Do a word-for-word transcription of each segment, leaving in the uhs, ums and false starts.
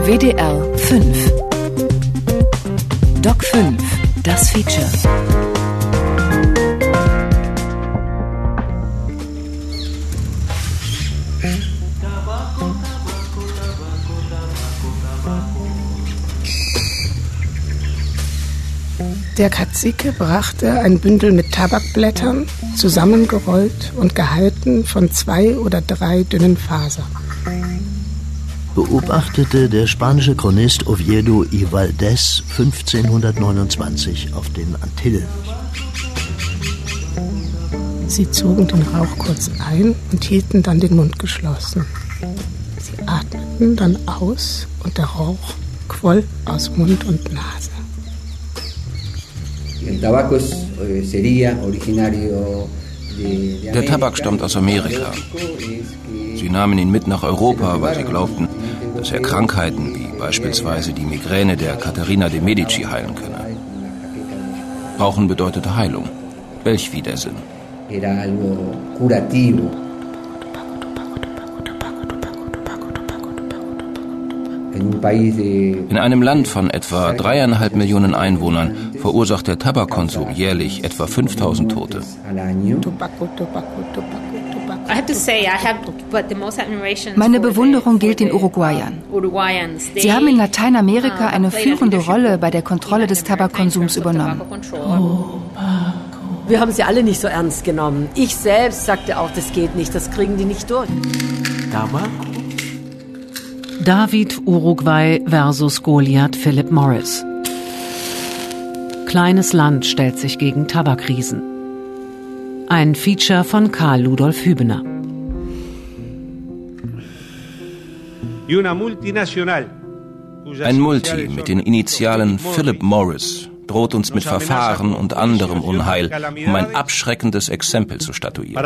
W D R fünf. Doc fünf, das Feature. Der Cazique brachte ein Bündel mit Tabakblättern, zusammengerollt und gehalten von zwei oder drei dünnen Fasern. Beobachtete der spanische Chronist Oviedo y Valdés fünfzehnhundertneunundzwanzig auf den Antillen. Sie zogen den Rauch kurz ein und hielten dann den Mund geschlossen. Sie atmeten dann aus und der Rauch quoll aus Mund und Nase. Der Tabak stammt aus Amerika. Sie nahmen ihn mit nach Europa, weil sie glaubten, dass er Krankheiten wie beispielsweise die Migräne der Caterina de Medici heilen könne. Rauchen bedeutete Heilung. Welch Widersinn. In einem Land von etwa dreieinhalb Millionen Einwohnern verursacht der Tabakkonsum jährlich etwa fünftausend Tote. Meine Bewunderung gilt den Uruguayern. Sie haben in Lateinamerika eine führende Rolle bei der Kontrolle des Tabakkonsums übernommen. Wir haben sie alle nicht so ernst genommen. Ich selbst sagte auch, das geht nicht, das kriegen die nicht durch. Tabak? David Uruguay versus Goliath Philip Morris. Kleines Land stellt sich gegen Tabakriesen. Ein Feature von Karl Ludolf Hübener. Ein Multi mit den Initialen Philip Morris droht uns mit Verfahren und anderem Unheil, um ein abschreckendes Exempel zu statuieren.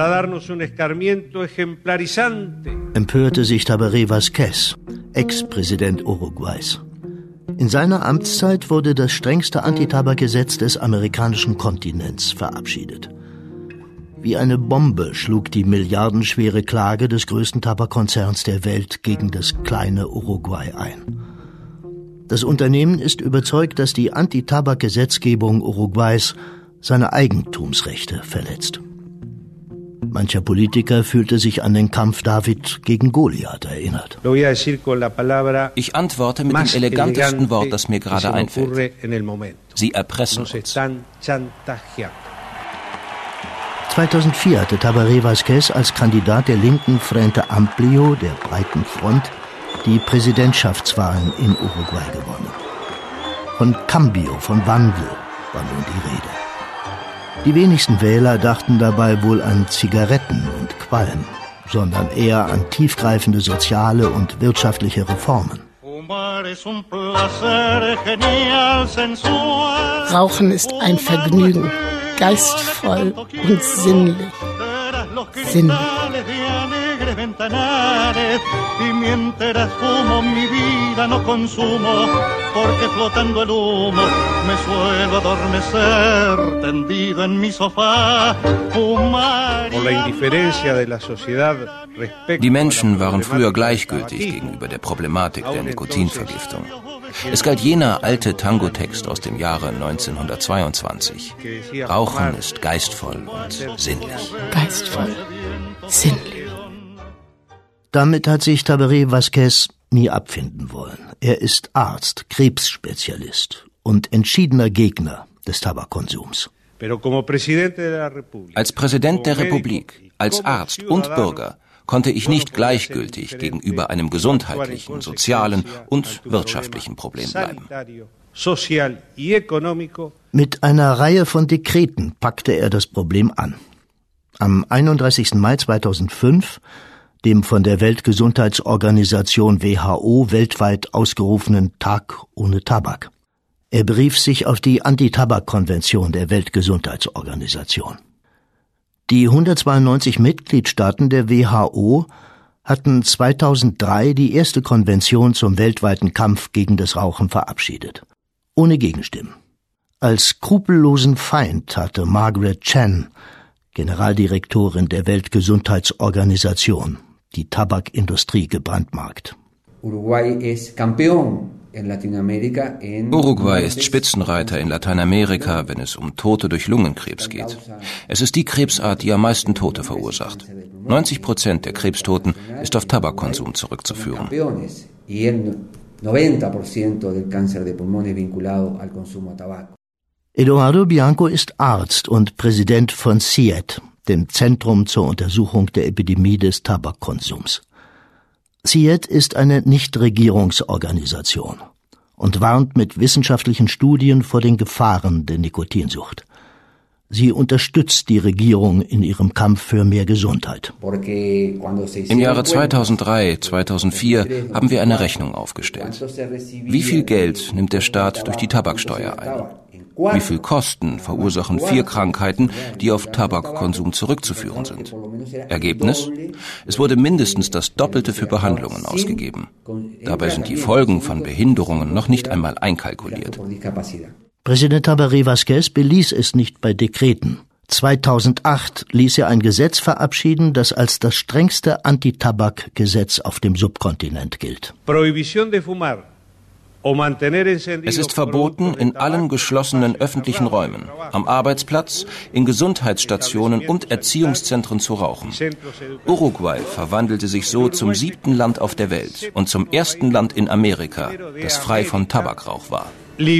Empörte sich Tabaré Vázquez, Ex-Präsident Uruguays. In seiner Amtszeit wurde das strengste Antitabakgesetz des amerikanischen Kontinents verabschiedet. Wie eine Bombe schlug die milliardenschwere Klage des größten Tabakkonzerns der Welt gegen das kleine Uruguay ein. Das Unternehmen ist überzeugt, dass die Antitabak-Gesetzgebung Uruguays seine Eigentumsrechte verletzt. Mancher Politiker fühlte sich an den Kampf David gegen Goliath erinnert. Ich antworte mit dem elegantesten Wort, das mir gerade einfällt. Sie erpressen uns. zweitausendvier hatte Tabaré Vázquez als Kandidat der linken Frente Amplio, der breiten Front, die Präsidentschaftswahlen in Uruguay gewonnen. Von Cambio, von Wandel war nun die Rede. Die wenigsten Wähler dachten dabei wohl an Zigaretten und Qualm, sondern eher an tiefgreifende soziale und wirtschaftliche Reformen. Rauchen ist ein Vergnügen, geistvoll und sinnlich. Sinnlich. Y mientras fumo mi vida no consumo, porque flotando el humo me suelo adormecer tendido en mi sofá. Die Menschen waren früher gleichgültig gegenüber der Problematik der Nikotinvergiftung. Es galt jener alte Tango-Text aus dem Jahre neunzehnhundertzweiundzwanzig. Rauchen ist geistvoll und sinnlich. Geistvoll, sinnlich. Damit hat sich Tabaré Vázquez nie abfinden wollen. Er ist Arzt, Krebsspezialist und entschiedener Gegner des Tabakkonsums. Als Präsident der Republik, als Arzt und Bürger konnte ich nicht gleichgültig gegenüber einem gesundheitlichen, sozialen und wirtschaftlichen Problem bleiben. Mit einer Reihe von Dekreten packte er das Problem an. Am einunddreißigsten Mai zweitausendfünf, dem von der Weltgesundheitsorganisation W H O weltweit ausgerufenen Tag ohne Tabak. Er berief sich auf die Anti-Tabak-Konvention der Weltgesundheitsorganisation. Die hundertzweiundneunzig Mitgliedstaaten der W H O hatten zweitausenddrei die erste Konvention zum weltweiten Kampf gegen das Rauchen verabschiedet. Ohne Gegenstimmen. Als skrupellosen Feind hatte Margaret Chan, Generaldirektorin der Weltgesundheitsorganisation, die Tabakindustrie gebrandmarkt. Uruguay ist Spitzenreiter in Lateinamerika, wenn es um Tote durch Lungenkrebs geht. Es ist die Krebsart, die am meisten Tote verursacht. neunzig Prozent der Krebstoten ist auf Tabakkonsum zurückzuführen. Eduardo Bianco ist Arzt und Präsident von C I E T, dem Zentrum zur Untersuchung der Epidemie des Tabakkonsums. C I E T ist eine Nichtregierungsorganisation und warnt mit wissenschaftlichen Studien vor den Gefahren der Nikotinsucht. Sie unterstützt die Regierung in ihrem Kampf für mehr Gesundheit. Im Jahre zweitausenddrei, zweitausendvier haben wir eine Rechnung aufgestellt. Wie viel Geld nimmt der Staat durch die Tabaksteuer ein? Wie viel Kosten verursachen vier Krankheiten, die auf Tabakkonsum zurückzuführen sind? Ergebnis? Es wurde mindestens das Doppelte für Behandlungen ausgegeben. Dabei sind die Folgen von Behinderungen noch nicht einmal einkalkuliert. Präsident Tabaré Vázquez beließ es nicht bei Dekreten. zweitausendacht ließ er ein Gesetz verabschieden, das als das strengste Antitabak-Gesetz auf dem Subkontinent gilt. Es ist verboten, in allen geschlossenen öffentlichen Räumen, am Arbeitsplatz, in Gesundheitsstationen und Erziehungszentren zu rauchen. Uruguay verwandelte sich so zum siebten Land auf der Welt und zum ersten Land in Amerika, das frei von Tabakrauch war.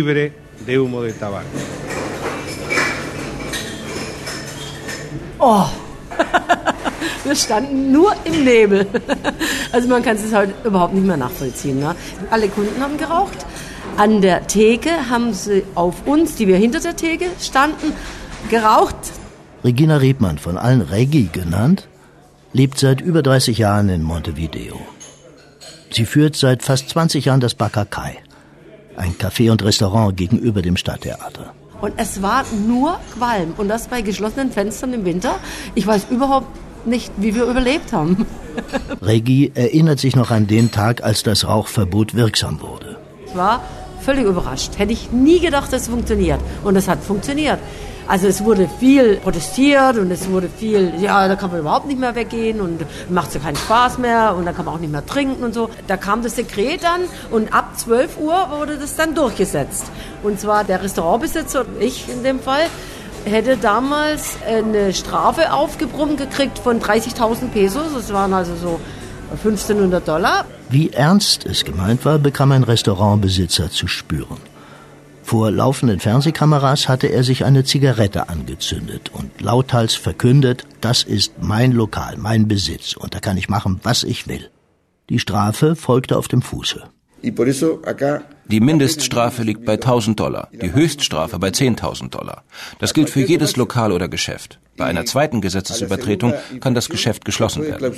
Oh, wir standen nur im Nebel. Also man kann es heute überhaupt nicht mehr nachvollziehen. Ne? Alle Kunden haben geraucht. An der Theke haben sie auf uns, die wir hinter der Theke standen, geraucht. Regina Rebmann, von allen Reggie genannt, lebt seit über dreißig Jahren in Montevideo. Sie führt seit fast zwanzig Jahren das Bacacay, ein Café und Restaurant gegenüber dem Stadttheater. Und es war nur Qualm. Und das bei geschlossenen Fenstern im Winter. Ich weiß überhaupt nicht, wie wir überlebt haben. Reggie erinnert sich noch an den Tag, als das Rauchverbot wirksam wurde. Ich war völlig überrascht. Hätte ich nie gedacht, dass es funktioniert. Und es hat funktioniert. Also es wurde viel protestiert und es wurde viel, ja, da kann man überhaupt nicht mehr weggehen und macht so keinen Spaß mehr und da kann man auch nicht mehr trinken und so. Da kam das Dekret dann und ab zwölf Uhr wurde das dann durchgesetzt. Und zwar der Restaurantbesitzer, ich in dem Fall, hätte damals eine Strafe aufgebrummt gekriegt von dreißigtausend Pesos. Das waren also so fünfzehnhundert Dollar. Wie ernst es gemeint war, bekam ein Restaurantbesitzer zu spüren. Vor laufenden Fernsehkameras hatte er sich eine Zigarette angezündet und lauthals verkündet, das ist mein Lokal, mein Besitz und da kann ich machen, was ich will. Die Strafe folgte auf dem Fuße. Die Mindeststrafe liegt bei tausend Dollar, die Höchststrafe bei zehntausend Dollar. Das gilt für jedes Lokal oder Geschäft. Bei einer zweiten Gesetzesübertretung kann das Geschäft geschlossen werden.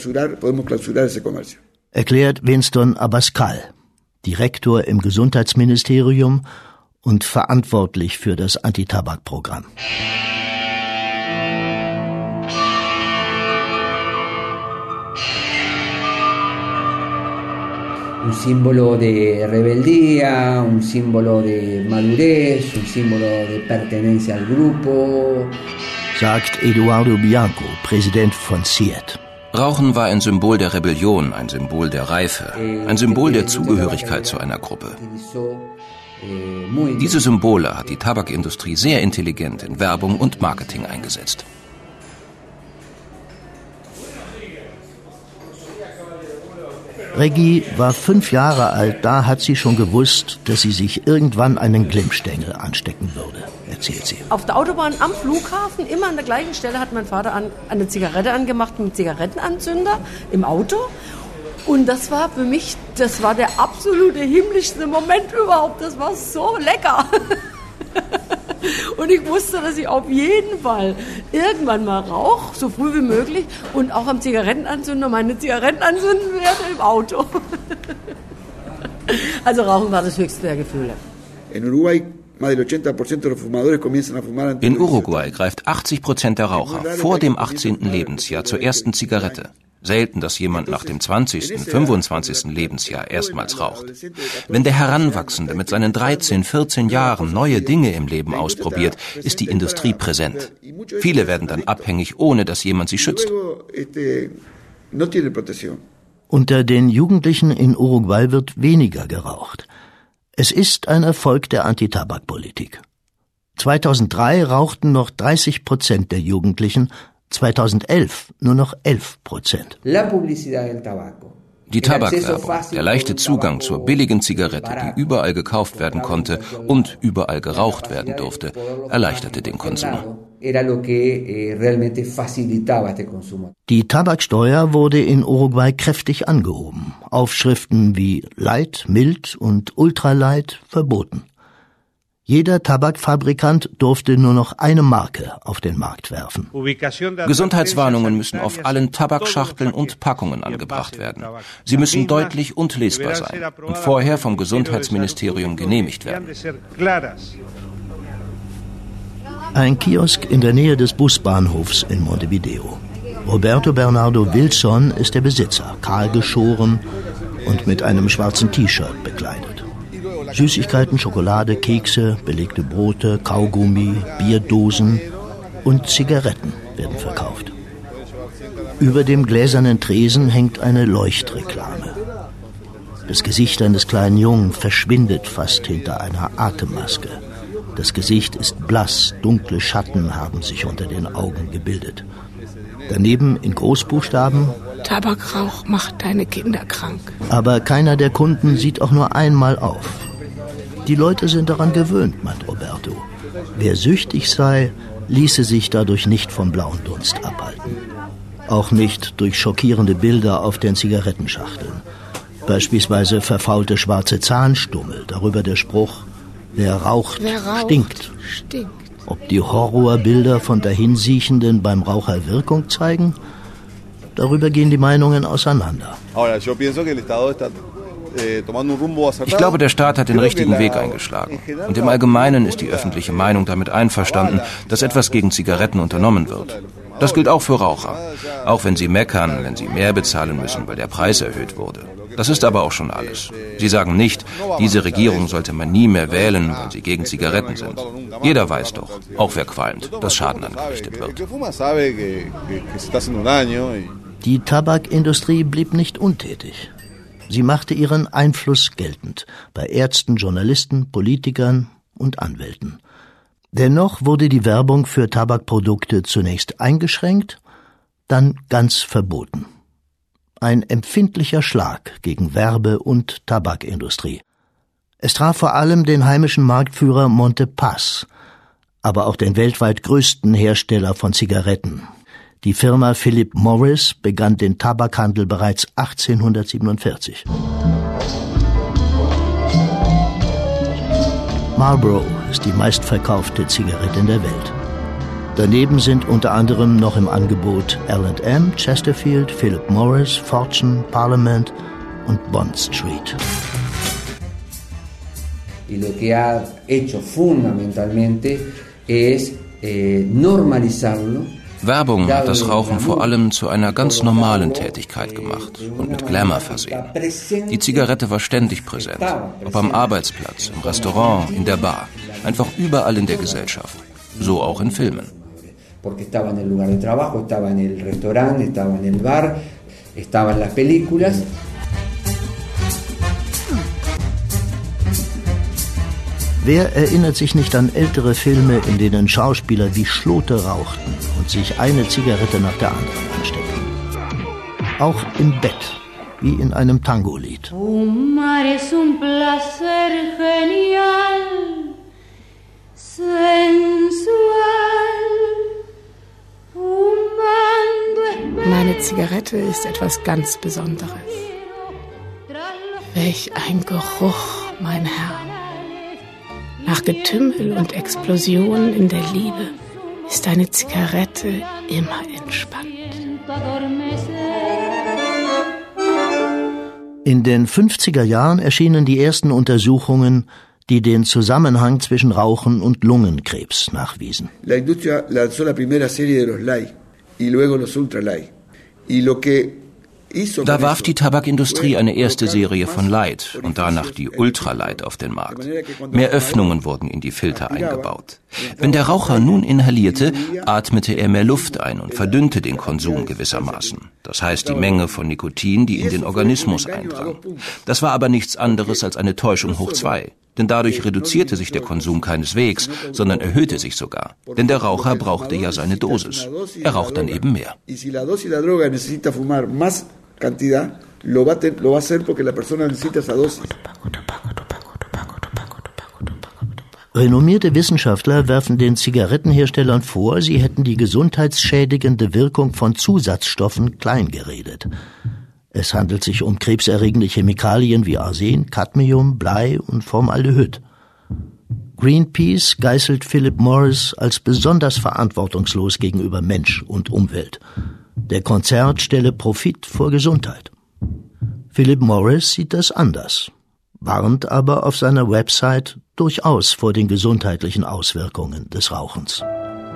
Erklärt Winston Abascal, Direktor im Gesundheitsministerium und verantwortlich für das Antitabakprogramm. Un símbolo de rebeldía, un símbolo de madurez, un símbolo de pertenencia al grupo, sagt Eduardo Bianco, Präsident von C I E T. Rauchen war ein Symbol der Rebellion, ein Symbol der Reife, ein Symbol der Zugehörigkeit zu einer Gruppe. Diese Symbole hat die Tabakindustrie sehr intelligent in Werbung und Marketing eingesetzt. Reggie war fünf Jahre alt, da hat sie schon gewusst, dass sie sich irgendwann einen Glimmstängel anstecken würde, erzählt sie. Auf der Autobahn am Flughafen, immer an der gleichen Stelle, hat mein Vater an, eine Zigarette angemacht mit Zigarettenanzünder im Auto. Und das war für mich, das war der absolute himmlischste Moment überhaupt. Das war so lecker. Und ich wusste, dass ich auf jeden Fall irgendwann mal rauche, so früh wie möglich, und auch am Zigarettenanzünder meine Zigaretten anzünden werde im Auto. Also Rauchen war das höchste der Gefühle. In Uruguay greift achtzig Prozent der Raucher vor dem achtzehnten Lebensjahr zur ersten Zigarette. Selten, dass jemand nach dem zwanzigsten, fünfundzwanzigsten Lebensjahr erstmals raucht. Wenn der Heranwachsende mit seinen dreizehn, vierzehn Jahren neue Dinge im Leben ausprobiert, ist die Industrie präsent. Viele werden dann abhängig, ohne dass jemand sie schützt. Unter den Jugendlichen in Uruguay wird weniger geraucht. Es ist ein Erfolg der Antitabakpolitik. zweitausenddrei rauchten noch dreißig Prozent der Jugendlichen, zweitausendelf nur noch elf Prozent. Die Tabakwerbung, der leichte Zugang zur billigen Zigarette, die überall gekauft werden konnte und überall geraucht werden durfte, erleichterte den Konsum. Die Tabaksteuer wurde in Uruguay kräftig angehoben. Aufschriften wie Light, Mild und Ultralight verboten. Jeder Tabakfabrikant durfte nur noch eine Marke auf den Markt werfen. Gesundheitswarnungen müssen auf allen Tabakschachteln und Packungen angebracht werden. Sie müssen deutlich und lesbar sein und vorher vom Gesundheitsministerium genehmigt werden. Ein Kiosk in der Nähe des Busbahnhofs in Montevideo. Roberto Bernardo Wilson ist der Besitzer, kahl geschoren und mit einem schwarzen T-Shirt bekleidet. Süßigkeiten, Schokolade, Kekse, belegte Brote, Kaugummi, Bierdosen und Zigaretten werden verkauft. Über dem gläsernen Tresen hängt eine Leuchtreklame. Das Gesicht eines kleinen Jungen verschwindet fast hinter einer Atemmaske. Das Gesicht ist blass, dunkle Schatten haben sich unter den Augen gebildet. Daneben in Großbuchstaben: Tabakrauch macht deine Kinder krank. Aber keiner der Kunden sieht auch nur einmal auf. Die Leute sind daran gewöhnt, meint Roberto. Wer süchtig sei, ließe sich dadurch nicht vom blauen Dunst abhalten. Auch nicht durch schockierende Bilder auf den Zigarettenschachteln. Beispielsweise verfaulte schwarze Zahnstummel, darüber der Spruch: Wer raucht, Wer raucht stinkt. stinkt. Ob die Horrorbilder von Dahinsiechenden beim Raucher Wirkung zeigen? Darüber gehen die Meinungen auseinander. Ich glaube, der Staat hat den richtigen Weg eingeschlagen. Und im Allgemeinen ist die öffentliche Meinung damit einverstanden, dass etwas gegen Zigaretten unternommen wird. Das gilt auch für Raucher. Auch wenn sie meckern, wenn sie mehr bezahlen müssen, weil der Preis erhöht wurde. Das ist aber auch schon alles. Sie sagen nicht, diese Regierung sollte man nie mehr wählen, weil sie gegen Zigaretten sind. Jeder weiß doch, auch wer qualmt, dass Schaden angerichtet wird. Die Tabakindustrie blieb nicht untätig. Sie machte ihren Einfluss geltend bei Ärzten, Journalisten, Politikern und Anwälten. Dennoch wurde die Werbung für Tabakprodukte zunächst eingeschränkt, dann ganz verboten. Ein empfindlicher Schlag gegen Werbe- und Tabakindustrie. Es traf vor allem den heimischen Marktführer Montepaz, aber auch den weltweit größten Hersteller von Zigaretten. Die Firma Philip Morris begann den Tabakhandel bereits achtzehnhundertsiebenundvierzig. Marlboro ist die meistverkaufte Zigarette in der Welt. Daneben sind unter anderem noch im Angebot L and M, Chesterfield, Philip Morris, Fortune, Parliament und Bond Street. Y lo que ha hecho fundamentalmente es eh, normalizarlo. Werbung hat das Rauchen vor allem zu einer ganz normalen Tätigkeit gemacht und mit Glamour versehen. Die Zigarette war ständig präsent, ob am Arbeitsplatz, im Restaurant, in der Bar, einfach überall in der Gesellschaft, so auch in Filmen. Porque estaba en el lugar de trabajo, estaba en el restaurante, estaba en el bar, estaba en las películas. Wer erinnert sich nicht an ältere Filme, in denen Schauspieler wie Schlote rauchten und sich eine Zigarette nach der anderen ansteckten? Auch im Bett, wie in einem Tango-Lied. Fumar es un placer genial, sensual. Meine Zigarette ist etwas ganz Besonderes. Welch ein Geruch, mein Herr. Nach Getümmel und Explosionen in der Liebe ist eine Zigarette immer entspannt. In den fünfziger Jahren erschienen die ersten Untersuchungen, die den Zusammenhang zwischen Rauchen und Lungenkrebs nachwiesen. La industria lanzó la primera serie de los light y luego los ultra light. Y lo que Da warf die Tabakindustrie eine erste Serie von Light und danach die Ultralight auf den Markt. Mehr Öffnungen wurden in die Filter eingebaut. Wenn der Raucher nun inhalierte, atmete er mehr Luft ein und verdünnte den Konsum gewissermaßen. Das heißt die Menge von Nikotin, die in den Organismus eindrang. Das war aber nichts anderes als eine Täuschung hoch zwei. Denn dadurch reduzierte sich der Konsum keineswegs, sondern erhöhte sich sogar. Denn der Raucher brauchte ja seine Dosis. Er raucht dann eben mehr. Renommierte Wissenschaftler werfen den Zigarettenherstellern vor, sie hätten die gesundheitsschädigende Wirkung von Zusatzstoffen kleingeredet. Es handelt sich um krebserregende Chemikalien wie Arsen, Cadmium, Blei und Formaldehyd. Greenpeace geißelt Philip Morris als besonders verantwortungslos gegenüber Mensch und Umwelt. Der Konzern stelle Profit vor Gesundheit. Philip Morris sieht das anders, warnt aber auf seiner Website durchaus vor den gesundheitlichen Auswirkungen des Rauchens.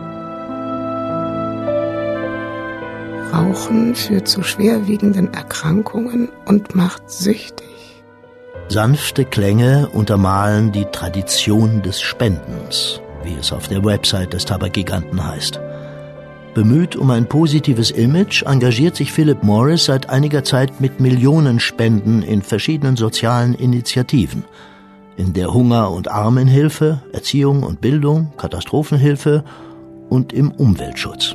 Rauchen führt zu schwerwiegenden Erkrankungen und macht süchtig. Sanfte Klänge untermalen die Tradition des Spendens, wie es auf der Website des Tabakgiganten heißt. Bemüht um ein positives Image, engagiert sich Philip Morris seit einiger Zeit mit Millionenspenden in verschiedenen sozialen Initiativen. In der Hunger- und Armenhilfe, Erziehung und Bildung, Katastrophenhilfe und im Umweltschutz.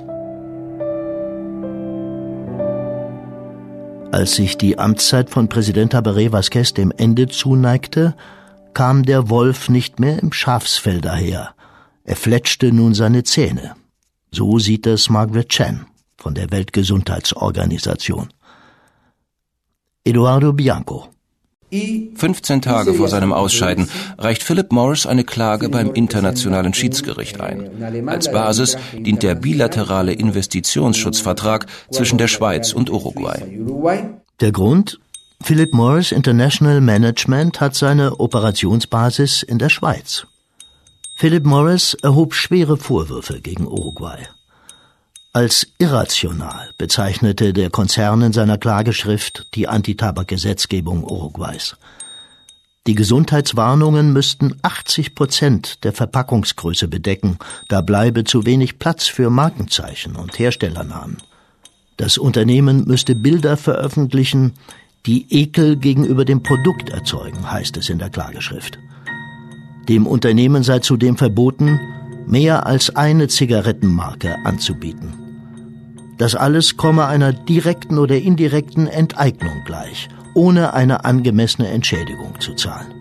Als sich die Amtszeit von Präsident Tabaré Vázquez dem Ende zuneigte, kam der Wolf nicht mehr im Schafsfell daher. Er fletschte nun seine Zähne. So sieht es Margaret Chan von der Weltgesundheitsorganisation. Eduardo Bianco. fünfzehn Tage vor seinem Ausscheiden reicht Philip Morris eine Klage beim Internationalen Schiedsgericht ein. Als Basis dient der bilaterale Investitionsschutzvertrag zwischen der Schweiz und Uruguay. Der Grund? Philip Morris International Management hat seine Operationsbasis in der Schweiz. Philip Morris erhob schwere Vorwürfe gegen Uruguay. Als irrational bezeichnete der Konzern in seiner Klageschrift die Antitabak-Gesetzgebung Uruguays. Die Gesundheitswarnungen müssten achtzig Prozent der Verpackungsgröße bedecken, da bleibe zu wenig Platz für Markenzeichen und Herstellernamen. Das Unternehmen müsste Bilder veröffentlichen, die Ekel gegenüber dem Produkt erzeugen, heißt es in der Klageschrift. Dem Unternehmen sei zudem verboten, mehr als eine Zigarettenmarke anzubieten. Das alles komme einer direkten oder indirekten Enteignung gleich, ohne eine angemessene Entschädigung zu zahlen.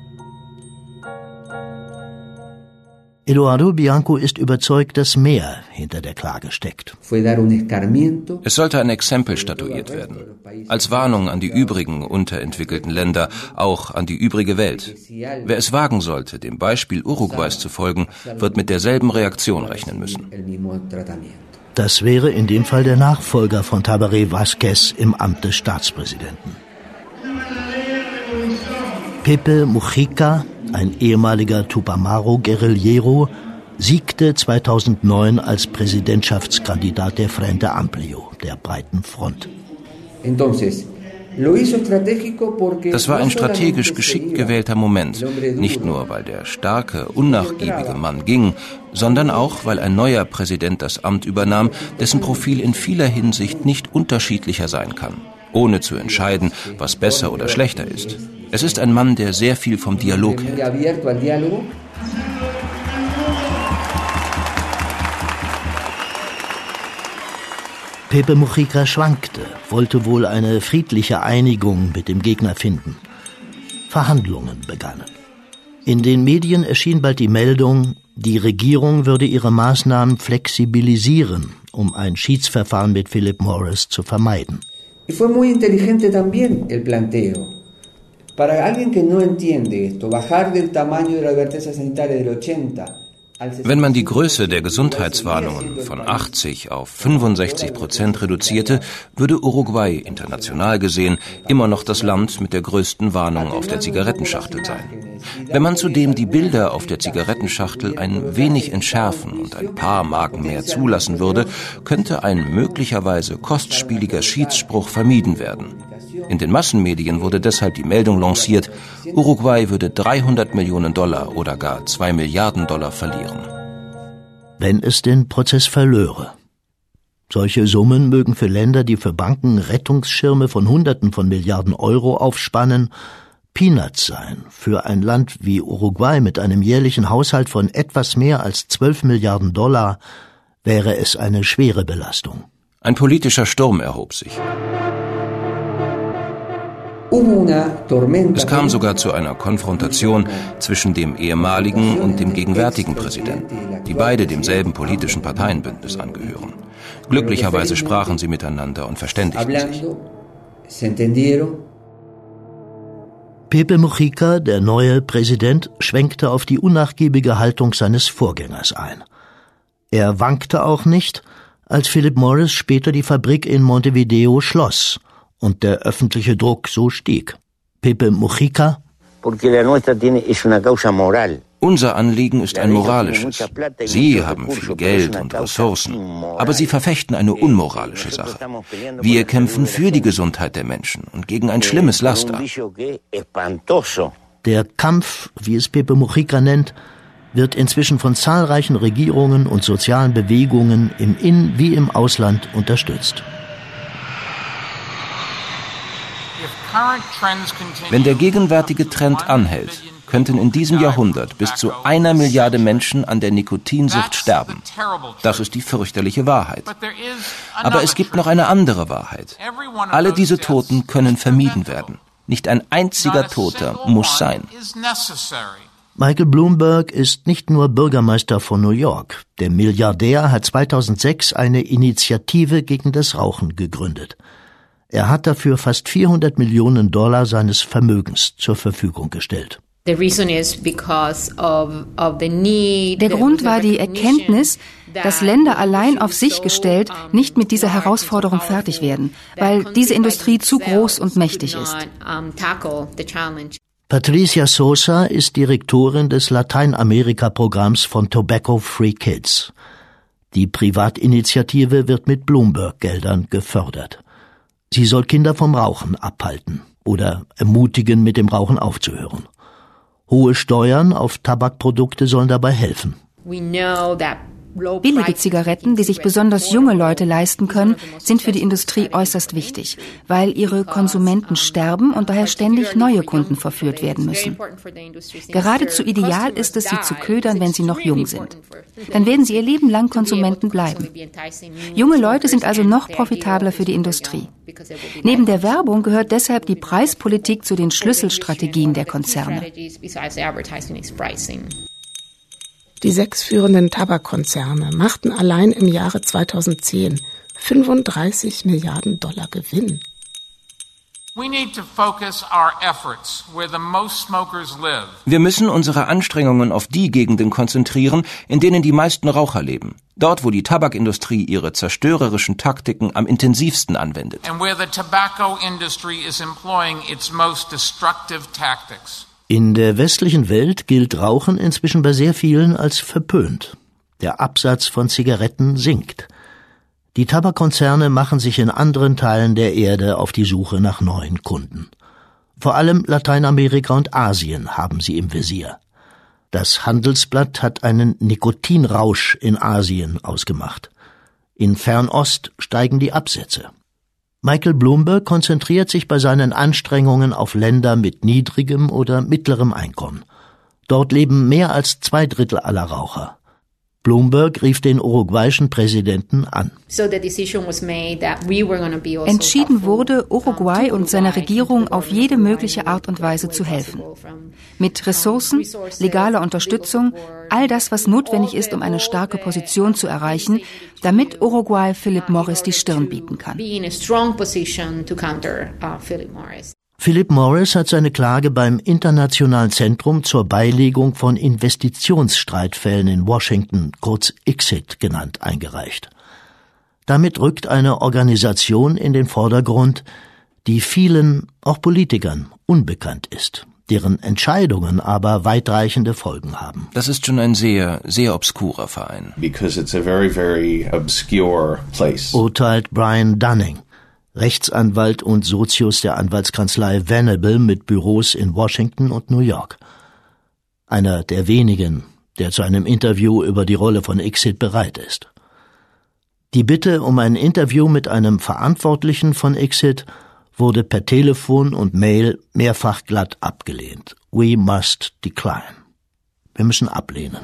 Eduardo Bianco ist überzeugt, dass mehr hinter der Klage steckt. Es sollte ein Exempel statuiert werden. Als Warnung an die übrigen unterentwickelten Länder, auch an die übrige Welt. Wer es wagen sollte, dem Beispiel Uruguays zu folgen, wird mit derselben Reaktion rechnen müssen. Das wäre in dem Fall der Nachfolger von Tabaré Vázquez im Amt des Staatspräsidenten. Pepe Mujica, ein ehemaliger Tupamaro-Guerillero, siegte zweitausendneun als Präsidentschaftskandidat der Frente Amplio, der Breiten Front. Das war ein strategisch geschickt gewählter Moment, nicht nur weil der starke, unnachgiebige Mann ging, sondern auch, weil ein neuer Präsident das Amt übernahm, dessen Profil in vieler Hinsicht nicht unterschiedlicher sein kann, ohne zu entscheiden, was besser oder schlechter ist. Es ist ein Mann, der sehr viel vom Dialog hält. Pepe Mujica schwankte, wollte wohl eine friedliche Einigung mit dem Gegner finden. Verhandlungen begannen. In den Medien erschien bald die Meldung, die Regierung würde ihre Maßnahmen flexibilisieren, um ein Schiedsverfahren mit Philip Morris zu vermeiden. Y fue muy inteligente también el planteo. Para alguien que no entiende esto, bajar del tamaño de la advertencia sanitaria del ochenta. Wenn man die Größe der Gesundheitswarnungen von achtzig auf fünfundsechzig Prozent reduzierte, würde Uruguay international gesehen immer noch das Land mit der größten Warnung auf der Zigarettenschachtel sein. Wenn man zudem die Bilder auf der Zigarettenschachtel ein wenig entschärfen und ein paar Marken mehr zulassen würde, könnte ein möglicherweise kostspieliger Schiedsspruch vermieden werden. In den Massenmedien wurde deshalb die Meldung lanciert, Uruguay würde dreihundert Millionen Dollar oder gar zwei Milliarden Dollar verlieren. Wenn es den Prozess verlöre. Solche Summen mögen für Länder, die für Banken Rettungsschirme von Hunderten von Milliarden Euro aufspannen, Peanuts sein. Für ein Land wie Uruguay mit einem jährlichen Haushalt von etwas mehr als zwölf Milliarden Dollar wäre es eine schwere Belastung. Ein politischer Sturm erhob sich. Es kam sogar zu einer Konfrontation zwischen dem ehemaligen und dem gegenwärtigen Präsidenten, die beide demselben politischen Parteienbündnis angehören. Glücklicherweise sprachen sie miteinander und verständigten sich. Pepe Mujica, der neue Präsident, schwenkte auf die unnachgiebige Haltung seines Vorgängers ein. Er wankte auch nicht, als Philip Morris später die Fabrik in Montevideo schloss und der öffentliche Druck so stieg. Pepe Mujica: Unser Anliegen ist ein moralisches. Sie haben viel Geld und Ressourcen, aber Sie verfechten eine unmoralische Sache. Wir kämpfen für die Gesundheit der Menschen und gegen ein schlimmes Laster. Der Kampf, wie es Pepe Mujica nennt, wird inzwischen von zahlreichen Regierungen und sozialen Bewegungen im In- wie im Ausland unterstützt. Wenn der gegenwärtige Trend anhält, könnten in diesem Jahrhundert bis zu einer Milliarde Menschen an der Nikotinsucht sterben. Das ist die fürchterliche Wahrheit. Aber es gibt noch eine andere Wahrheit. Alle diese Toten können vermieden werden. Nicht ein einziger Toter muss sein. Michael Bloomberg ist nicht nur Bürgermeister von New York. Der Milliardär hat zweitausendsechs eine Initiative gegen das Rauchen gegründet. Er hat dafür fast vierhundert Millionen Dollar seines Vermögens zur Verfügung gestellt. Der Grund war die Erkenntnis, dass Länder allein auf sich gestellt nicht mit dieser Herausforderung fertig werden, weil diese Industrie zu groß und mächtig ist. Patricia Sosa ist Direktorin des Lateinamerika-Programms von Tobacco Free Kids. Die Privatinitiative wird mit Bloomberg-Geldern gefördert. Sie soll Kinder vom Rauchen abhalten oder ermutigen, mit dem Rauchen aufzuhören. Hohe Steuern auf Tabakprodukte sollen dabei helfen. Billige Zigaretten, die sich besonders junge Leute leisten können, sind für die Industrie äußerst wichtig, weil ihre Konsumenten sterben und daher ständig neue Kunden verführt werden müssen. Geradezu ideal ist es, sie zu ködern, wenn sie noch jung sind. Dann werden sie ihr Leben lang Konsumenten bleiben. Junge Leute sind also noch profitabler für die Industrie. Neben der Werbung gehört deshalb die Preispolitik zu den Schlüsselstrategien der Konzerne. Die sechs führenden Tabakkonzerne machten allein im Jahre zweitausendzehn fünfunddreißig Milliarden Dollar Gewinn. Wir müssen unsere Anstrengungen auf die Gegenden konzentrieren, in denen die meisten Raucher leben. Dort, wo die Tabakindustrie ihre zerstörerischen Taktiken am intensivsten anwendet. In der westlichen Welt gilt Rauchen inzwischen bei sehr vielen als verpönt. Der Absatz von Zigaretten sinkt. Die Tabakkonzerne machen sich in anderen Teilen der Erde auf die Suche nach neuen Kunden. Vor allem Lateinamerika und Asien haben sie im Visier. Das Handelsblatt hat einen Nikotinrausch in Asien ausgemacht. In Fernost steigen die Absätze. Michael Bloomberg konzentriert sich bei seinen Anstrengungen auf Länder mit niedrigem oder mittlerem Einkommen. Dort leben mehr als zwei Drittel aller Raucher. Bloomberg rief den uruguayischen Präsidenten an. Entschieden wurde, Uruguay und seiner Regierung auf jede mögliche Art und Weise zu helfen. Mit Ressourcen, legaler Unterstützung, all das, was notwendig ist, um eine starke Position zu erreichen, damit Uruguay Philip Morris die Stirn bieten kann. Philip Morris hat seine Klage beim Internationalen Zentrum zur Beilegung von Investitionsstreitfällen in Washington, kurz I C S I T genannt, eingereicht. Damit rückt eine Organisation in den Vordergrund, die vielen, auch Politikern, unbekannt ist. deren Entscheidungen aber weitreichende Folgen haben. Das ist schon ein sehr, sehr obskurer Verein. Because it's a very, very obscure place. Urteilt Brian Dunning, Rechtsanwalt und Sozius der Anwaltskanzlei Venable mit Büros in Washington und New York. Einer der wenigen, der zu einem Interview über die Rolle von ICSID bereit ist. Die Bitte um ein Interview mit einem Verantwortlichen von ICSID wurde per Telefon und Mail mehrfach glatt abgelehnt. We must decline. Wir müssen ablehnen.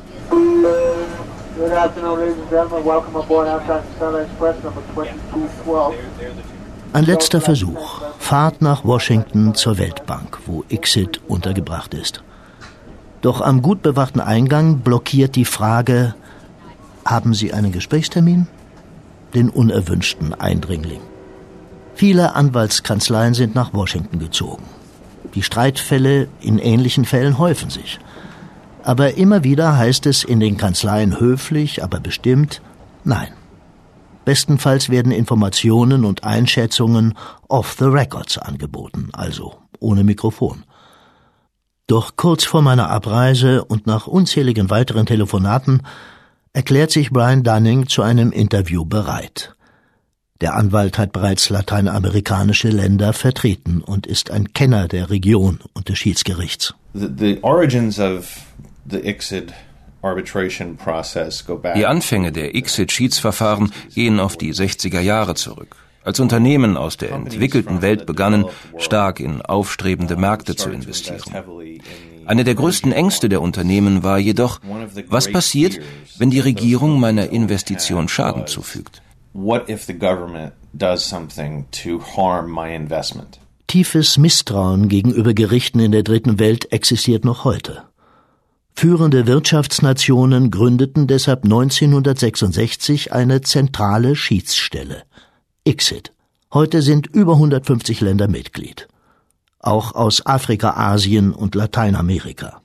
Good afternoon, ladies and gentlemen. Welcome aboard Outside Starlight Express number twenty-two twelve. Ein letzter Versuch. Fahrt nach Washington zur Weltbank, wo ICSID untergebracht ist. Doch am gut bewachten Eingang blockiert die Frage: Haben Sie einen Gesprächstermin? Den unerwünschten Eindringling. Viele Anwaltskanzleien sind nach Washington gezogen. Die Streitfälle in ähnlichen Fällen häufen sich. Aber immer wieder heißt es in den Kanzleien höflich, aber bestimmt: Nein. Bestenfalls werden Informationen und Einschätzungen off the records angeboten, also ohne Mikrofon. Doch kurz vor meiner Abreise und nach unzähligen weiteren Telefonaten erklärt sich Brian Dunning zu einem Interview bereit. Der Anwalt hat bereits lateinamerikanische Länder vertreten und ist ein Kenner der Region und des Schiedsgerichts. The, the origins of the ICSID arbitration process go back. Die Anfänge der ICSID-Schiedsverfahren gehen auf die sechziger Jahre zurück, als Unternehmen aus der entwickelten Welt begannen, stark in aufstrebende Märkte zu investieren. Eine der größten Ängste der Unternehmen war jedoch: Was passiert, wenn die Regierung meiner Investition Schaden zufügt? What if the government does something to harm my investment? Tiefes Misstrauen gegenüber Gerichten in der dritten Welt existiert noch heute. Führende Wirtschaftsnationen gründeten deshalb neunzehnhundertsechsundsechzig eine zentrale Schiedsstelle, ICSID. Heute sind über hundertfünfzig Länder Mitglied. Auch aus Afrika, Asien und Lateinamerika.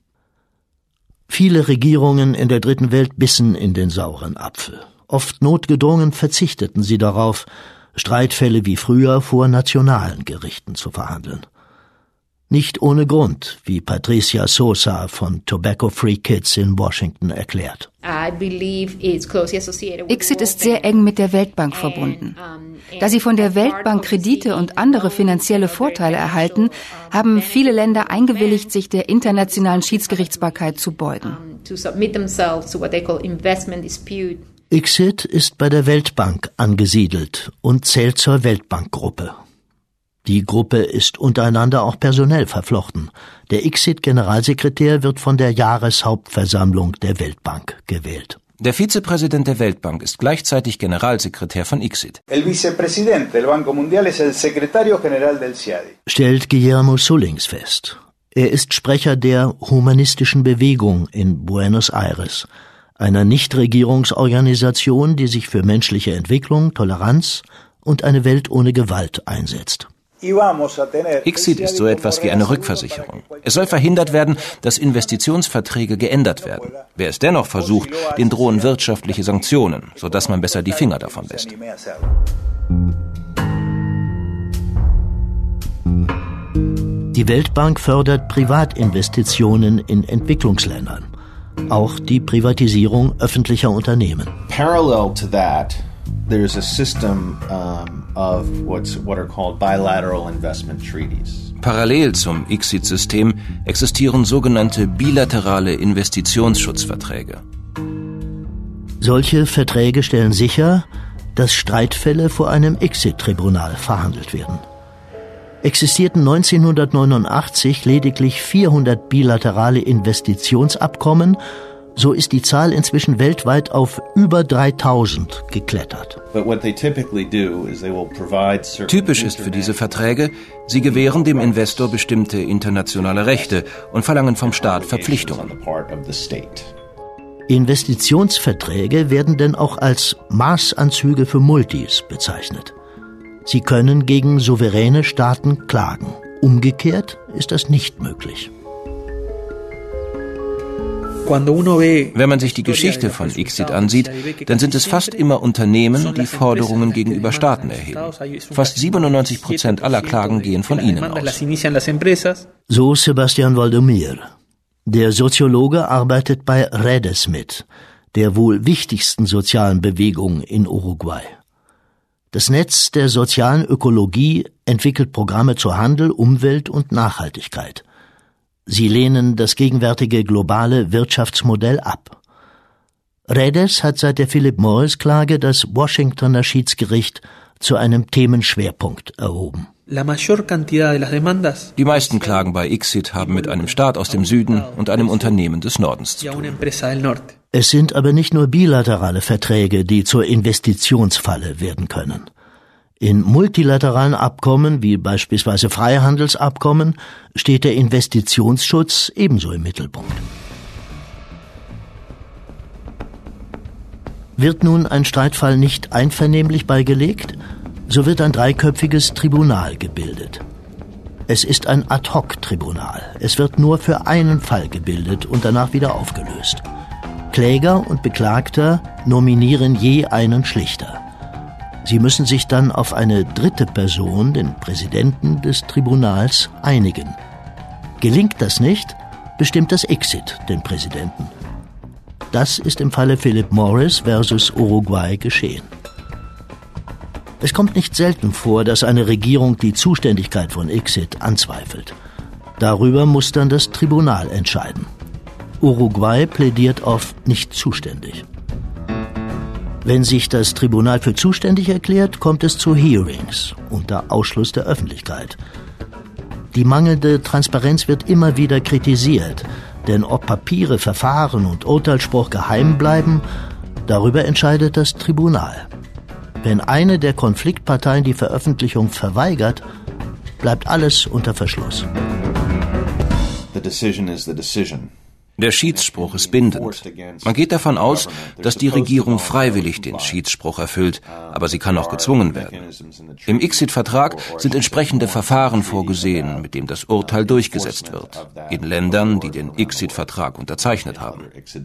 Viele Regierungen in der dritten Welt bissen in den sauren Apfel. Oft notgedrungen verzichteten sie darauf, Streitfälle wie früher vor nationalen Gerichten zu verhandeln. Nicht ohne Grund, wie Patricia Sosa von Tobacco Free Kids in Washington erklärt. ICSID ist sehr eng mit der Weltbank verbunden. Da sie von der Weltbank Kredite und andere finanzielle Vorteile erhalten, haben viele Länder eingewilligt, sich der internationalen Schiedsgerichtsbarkeit zu beugen. ICSID ist bei der Weltbank angesiedelt und zählt zur Weltbankgruppe. Die Gruppe ist untereinander auch personell verflochten. Der ICSID-Generalsekretär wird von der Jahreshauptversammlung der Weltbank gewählt. Der Vizepräsident der Weltbank ist gleichzeitig Generalsekretär von ICSID. El vicepresidente del Banco Mundial es el secretario general del C I A D I. Stellt Guillermo Sullings fest. Er ist Sprecher der Humanistischen Bewegung in Buenos Aires, einer Nichtregierungsorganisation, die sich für menschliche Entwicklung, Toleranz und eine Welt ohne Gewalt einsetzt. ICSID ist so etwas wie eine Rückversicherung. Es soll verhindert werden, dass Investitionsverträge geändert werden. Wer es dennoch versucht, den drohen wirtschaftliche Sanktionen, sodass man besser die Finger davon lässt. Die Weltbank fördert Privatinvestitionen in Entwicklungsländern, auch die Privatisierung öffentlicher Unternehmen. Parallel to that, there's a system um, of what's what are called bilateral investment treaties. Parallel zum ICSID-System existieren sogenannte bilaterale Investitionsschutzverträge. Solche Verträge stellen sicher, dass Streitfälle vor einem ICSID-Tribunal verhandelt werden. Existierten neunzehnhundertneunundachtzig lediglich vierhundert bilaterale Investitionsabkommen, so ist die Zahl inzwischen weltweit auf über dreitausend geklettert. Typisch ist für diese Verträge, sie gewähren dem Investor bestimmte internationale Rechte und verlangen vom Staat Verpflichtungen. Investitionsverträge werden denn auch als Maßanzüge für Multis bezeichnet. Sie können gegen souveräne Staaten klagen. Umgekehrt ist das nicht möglich. Wenn man sich die Geschichte von ICSID ansieht, dann sind es fast immer Unternehmen, die Forderungen gegenüber Staaten erheben. Fast siebenundneunzig Prozent aller Klagen gehen von ihnen aus. So Sebastian Valdomir. Der Soziologe arbeitet bei Redes mit, der wohl wichtigsten sozialen Bewegung in Uruguay. Das Netz der sozialen Ökologie entwickelt Programme zu Handel, Umwelt und Nachhaltigkeit. Sie lehnen das gegenwärtige globale Wirtschaftsmodell ab. Redes hat seit der Philip Morris-Klage das Washingtoner Schiedsgericht zu einem Themenschwerpunkt erhoben. Die meisten Klagen bei ICSID haben mit einem Staat aus dem Süden und einem Unternehmen des Nordens zu tun. Es sind aber nicht nur bilaterale Verträge, die zur Investitionsfalle werden können. In multilateralen Abkommen, wie beispielsweise Freihandelsabkommen, steht der Investitionsschutz ebenso im Mittelpunkt. Wird nun ein Streitfall nicht einvernehmlich beigelegt, so wird ein dreiköpfiges Tribunal gebildet. Es ist ein Ad-hoc-Tribunal. Es wird nur für einen Fall gebildet und danach wieder aufgelöst. Kläger und Beklagter nominieren je einen Schlichter. Sie müssen sich dann auf eine dritte Person, den Präsidenten des Tribunals, einigen. Gelingt das nicht, bestimmt das ICSID den Präsidenten. Das ist im Falle Philip Morris versus Uruguay geschehen. Es kommt nicht selten vor, dass eine Regierung die Zuständigkeit von ICSID anzweifelt. Darüber muss dann das Tribunal entscheiden. Uruguay plädiert auf nicht zuständig. Wenn sich das Tribunal für zuständig erklärt, kommt es zu Hearings unter Ausschluss der Öffentlichkeit. Die mangelnde Transparenz wird immer wieder kritisiert, denn ob Papiere, Verfahren und Urteilsspruch geheim bleiben, darüber entscheidet das Tribunal. Wenn eine der Konfliktparteien die Veröffentlichung verweigert, bleibt alles unter Verschluss. The decision is the decision. Der Schiedsspruch ist bindend. Man geht davon aus, dass die Regierung freiwillig den Schiedsspruch erfüllt, aber sie kann auch gezwungen werden. Im ICSID-Vertrag sind entsprechende Verfahren vorgesehen, mit dem das Urteil durchgesetzt wird, in Ländern, die den ICSID-Vertrag unterzeichnet haben.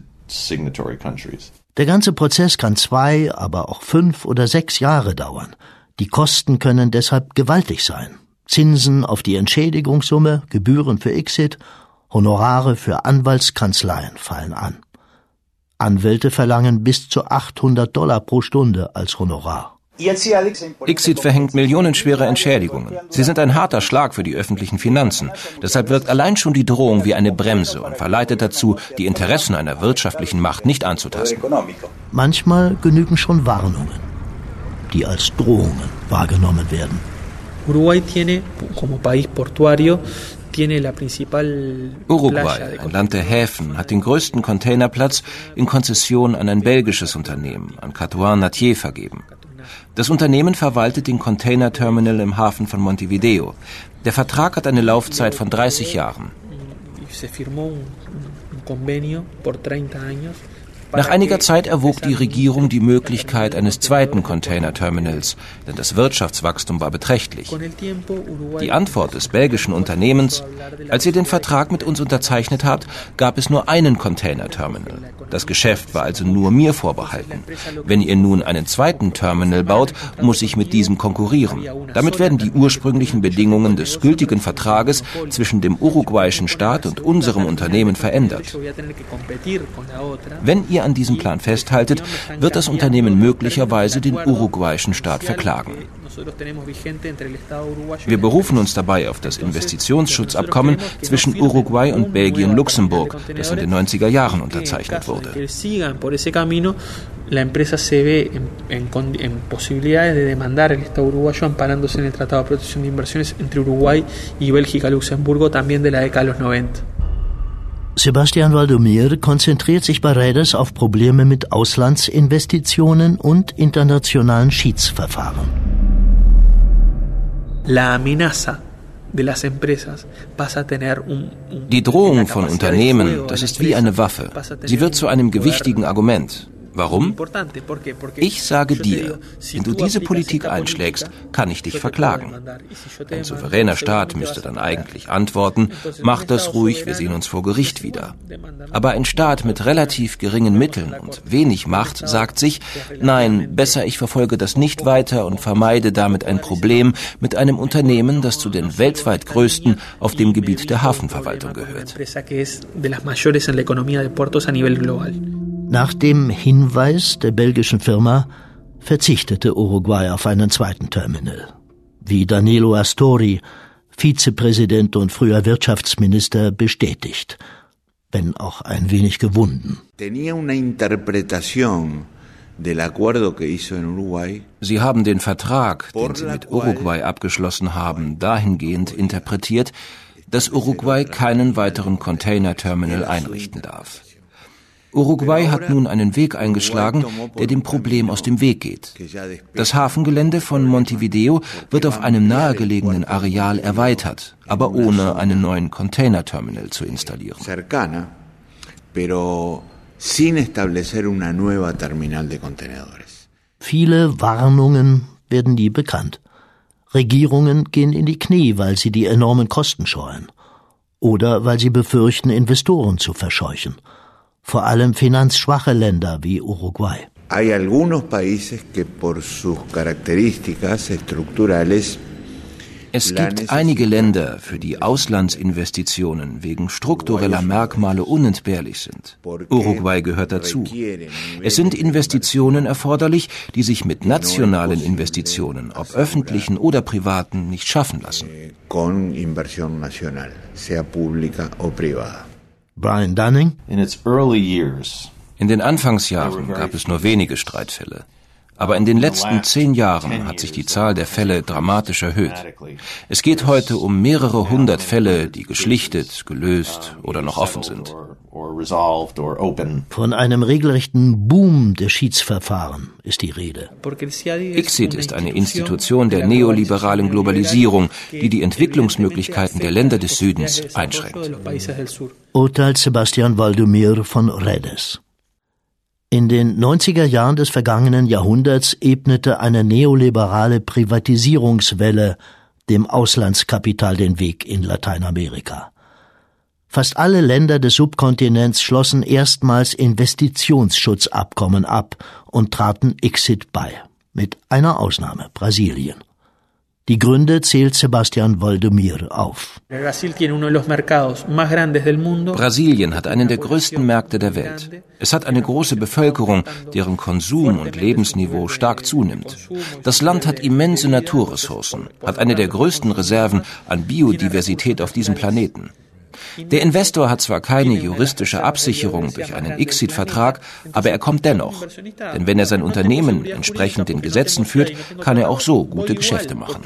Der ganze Prozess kann zwei, aber auch fünf oder sechs Jahre dauern. Die Kosten können deshalb gewaltig sein. Zinsen auf die Entschädigungssumme, Gebühren für ICSID, Honorare für Anwaltskanzleien fallen an. Anwälte verlangen bis zu achthundert Dollar pro Stunde als Honorar. ICSID verhängt millionenschwere Entschädigungen. Sie sind ein harter Schlag für die öffentlichen Finanzen. Deshalb wirkt allein schon die Drohung wie eine Bremse und verleitet dazu, die Interessen einer wirtschaftlichen Macht nicht anzutasten. Manchmal genügen schon Warnungen, die als Drohungen wahrgenommen werden. Uruguay tiene como país portuario Uruguay, ein Land der Häfen, hat den größten Containerplatz in Konzession an ein belgisches Unternehmen, an Catuan Natier, vergeben. Das Unternehmen verwaltet den Containerterminal im Hafen von Montevideo. Der Vertrag hat eine Laufzeit von dreißig Jahren. Nach einiger Zeit erwog die Regierung die Möglichkeit eines zweiten Containerterminals, denn das Wirtschaftswachstum war beträchtlich. Die Antwort des belgischen Unternehmens: Als ihr den Vertrag mit uns unterzeichnet habt, gab es nur einen Containerterminal. Das Geschäft war also nur mir vorbehalten. Wenn ihr nun einen zweiten Terminal baut, muss ich mit diesem konkurrieren. Damit werden die ursprünglichen Bedingungen des gültigen Vertrages zwischen dem uruguayischen Staat und unserem Unternehmen verändert. Wenn ihr an diesem Plan festhaltet, wird das Unternehmen möglicherweise den uruguayischen Staat verklagen. Wir berufen uns dabei auf das Investitionsschutzabkommen zwischen Uruguay und Belgien-Luxemburg, das in den neunziger Jahren unterzeichnet wurde. La empresa se ve en, en, en posibilidades de demandar el Estado uruguayo amparándose en el Tratado de Protección de Inversiones entre Uruguay y Bélgica-Luxemburgo, también de la década de los noventa. Sebastian Valdomir konzentriert sich bei Redes auf Probleme mit Auslandsinvestitionen und internationalen Schiedsverfahren. La amenaza de las empresas pasa a tener un, un Die Drohung von Unternehmen, das ist wie eine Waffe. Sie wird zu einem gewichtigen Argument. Warum? Ich sage dir, wenn du diese Politik einschlägst, kann ich dich verklagen. Ein souveräner Staat müsste dann eigentlich antworten, mach das ruhig, wir sehen uns vor Gericht wieder. Aber ein Staat mit relativ geringen Mitteln und wenig Macht sagt sich, nein, besser ich verfolge das nicht weiter und vermeide damit ein Problem mit einem Unternehmen, das zu den weltweit größten auf dem Gebiet der Hafenverwaltung gehört. Nach dem Hinweis der belgischen Firma verzichtete Uruguay auf einen zweiten Terminal. Wie Danilo Astori, Vizepräsident und früher Wirtschaftsminister, bestätigt, wenn auch ein wenig gewunden. Sie haben den Vertrag, den Sie mit Uruguay abgeschlossen haben, dahingehend interpretiert, dass Uruguay keinen weiteren Containerterminal einrichten darf. Uruguay hat nun einen Weg eingeschlagen, der dem Problem aus dem Weg geht. Das Hafengelände von Montevideo wird auf einem nahegelegenen Areal erweitert, aber ohne einen neuen Containerterminal zu installieren. Viele Warnungen werden nie bekannt. Regierungen gehen in die Knie, weil sie die enormen Kosten scheuen. Oder weil sie befürchten, Investoren zu verscheuchen. Vor allem finanzschwache Länder wie Uruguay. Hay algunos países que por sus características estructurales. Es gibt einige Länder, für die Auslandsinvestitionen wegen struktureller Merkmale unentbehrlich sind. Uruguay gehört dazu. Es sind Investitionen erforderlich, die sich mit nationalen Investitionen, ob öffentlichen oder privaten, nicht schaffen lassen. Con inversión nacional, sea pública o privada. Brian Dunning. In den Anfangsjahren gab es nur wenige Streitfälle. Aber in den letzten zehn Jahren hat sich die Zahl der Fälle dramatisch erhöht. Es geht heute um mehrere hundert Fälle, die geschlichtet, gelöst oder noch offen sind. Von einem regelrechten Boom der Schiedsverfahren ist die Rede. I C S I T ist eine Institution der neoliberalen Globalisierung, die die Entwicklungsmöglichkeiten der Länder des Südens einschränkt. Urteilt Sebastian Valdomir von Redes. In den neunziger Jahren des vergangenen Jahrhunderts ebnete eine neoliberale Privatisierungswelle dem Auslandskapital den Weg in Lateinamerika. Fast alle Länder des Subkontinents schlossen erstmals Investitionsschutzabkommen ab und traten I C S I T bei, mit einer Ausnahme, Brasilien. Die Gründe zählt Sebastian Valdomir auf. Brasilien hat einen der größten Märkte der Welt. Es hat eine große Bevölkerung, deren Konsum und Lebensniveau stark zunimmt. Das Land hat immense Naturressourcen, hat eine der größten Reserven an Biodiversität auf diesem Planeten. Der Investor hat zwar keine juristische Absicherung durch einen I C S I T-Vertrag, aber er kommt dennoch. Denn wenn er sein Unternehmen entsprechend den Gesetzen führt, kann er auch so gute Geschäfte machen.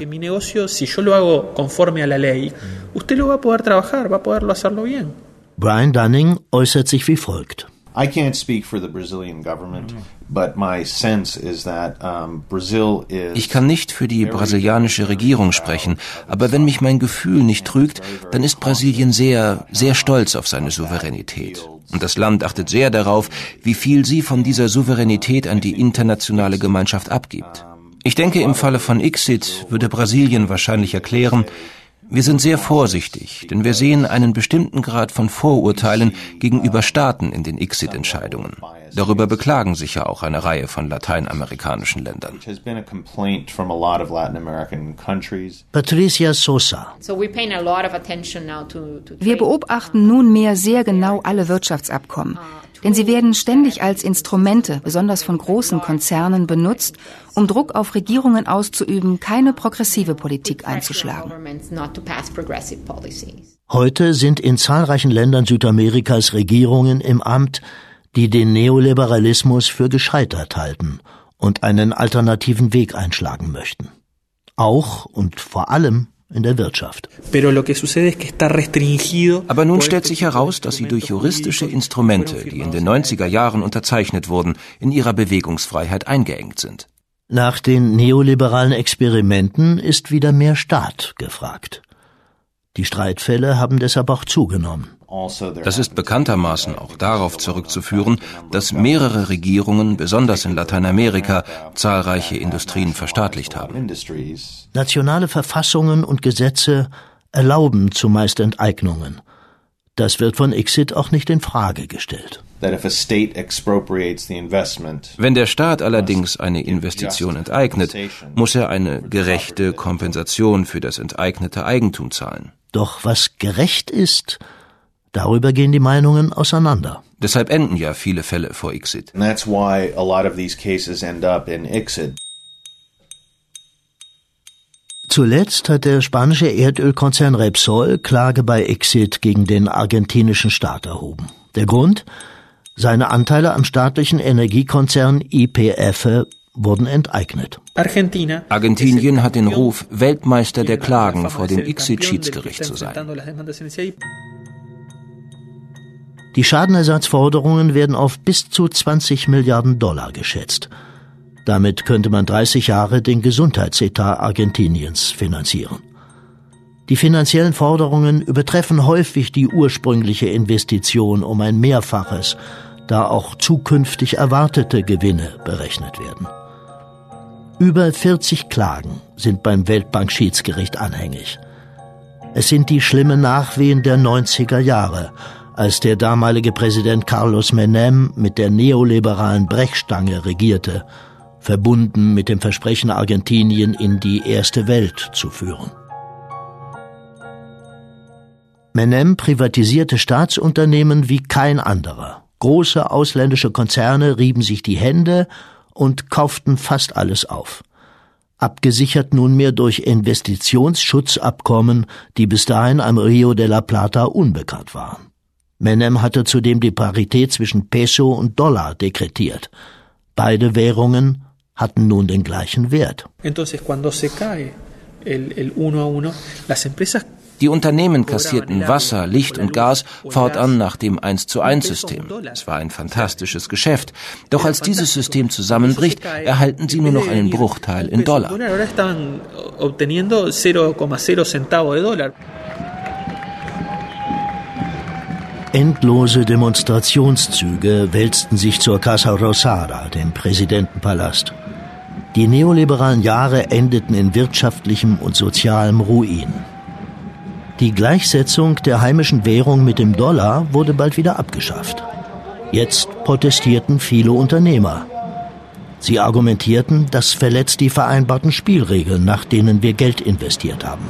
Brian Dunning äußert sich wie folgt. I can't speak for the Brazilian government, but my sense is that um, Brazil is. Ich kann nicht für die brasilianische Regierung sprechen, aber wenn mich mein Gefühl nicht trügt, dann ist Brasilien sehr, sehr stolz auf seine Souveränität. Und das Land achtet sehr darauf, wie viel sie von dieser Souveränität an die internationale Gemeinschaft abgibt. Ich denke, im Falle von I C S I T würde Brasilien wahrscheinlich erklären, wir sind sehr vorsichtig, denn wir sehen einen bestimmten Grad von Vorurteilen gegenüber Staaten in den I C S I T-Entscheidungen. Darüber beklagen sich ja auch eine Reihe von lateinamerikanischen Ländern. Patricia Sosa. Wir beobachten nunmehr sehr genau alle Wirtschaftsabkommen. Denn sie werden ständig als Instrumente, besonders von großen Konzernen, benutzt, um Druck auf Regierungen auszuüben, keine progressive Politik einzuschlagen. Heute sind in zahlreichen Ländern Südamerikas Regierungen im Amt, die den Neoliberalismus für gescheitert halten und einen alternativen Weg einschlagen möchten. Auch und vor allem in der Wirtschaft. Aber nun stellt sich heraus, dass sie durch juristische Instrumente, die in den neunziger Jahren unterzeichnet wurden, in ihrer Bewegungsfreiheit eingeengt sind. Nach den neoliberalen Experimenten ist wieder mehr Staat gefragt. Die Streitfälle haben deshalb auch zugenommen. Das ist bekanntermaßen auch darauf zurückzuführen, dass mehrere Regierungen, besonders in Lateinamerika, zahlreiche Industrien verstaatlicht haben. Nationale Verfassungen und Gesetze erlauben zumeist Enteignungen. Das wird von ICSID auch nicht in Frage gestellt. Wenn der Staat allerdings eine Investition enteignet, muss er eine gerechte Kompensation für das enteignete Eigentum zahlen. Doch was gerecht ist, darüber gehen die Meinungen auseinander. Deshalb enden ja viele Fälle vor ICSID. Zuletzt hat der spanische Erdölkonzern Repsol Klage bei ICSID gegen den argentinischen Staat erhoben. Der Grund? Seine Anteile am staatlichen Energiekonzern Y P F wurden enteignet. Argentinien hat den Ruf, Weltmeister der Klagen vor dem ICSID-Schiedsgericht zu sein. Die Schadenersatzforderungen werden auf bis zu zwanzig Milliarden Dollar geschätzt. Damit könnte man dreißig Jahre den Gesundheitsetat Argentiniens finanzieren. Die finanziellen Forderungen übertreffen häufig die ursprüngliche Investition um ein Mehrfaches, da auch zukünftig erwartete Gewinne berechnet werden. Über vierzig Klagen sind beim Weltbankschiedsgericht anhängig. Es sind die schlimmen Nachwehen der neunziger Jahre, als der damalige Präsident Carlos Menem mit der neoliberalen Brechstange regierte, verbunden mit dem Versprechen, Argentinien in die erste Welt zu führen. Menem privatisierte Staatsunternehmen wie kein anderer. Große ausländische Konzerne rieben sich die Hände und kauften fast alles auf. Abgesichert nunmehr durch Investitionsschutzabkommen, die bis dahin am Rio de la Plata unbekannt waren. Menem hatte zudem die Parität zwischen Peso und Dollar dekretiert. Beide Währungen hatten nun den gleichen Wert. Die Unternehmen kassierten Wasser, Licht und Gas fortan nach dem eins zu eins System. Es war ein fantastisches Geschäft. Doch als dieses System zusammenbricht, erhalten sie nur noch einen Bruchteil in Dollar. Endlose Demonstrationszüge wälzten sich zur Casa Rosada, dem Präsidentenpalast. Die neoliberalen Jahre endeten in wirtschaftlichem und sozialem Ruin. Die Gleichsetzung der heimischen Währung mit dem Dollar wurde bald wieder abgeschafft. Jetzt protestierten viele Unternehmer. Sie argumentierten, das verletzt die vereinbarten Spielregeln, nach denen wir Geld investiert haben.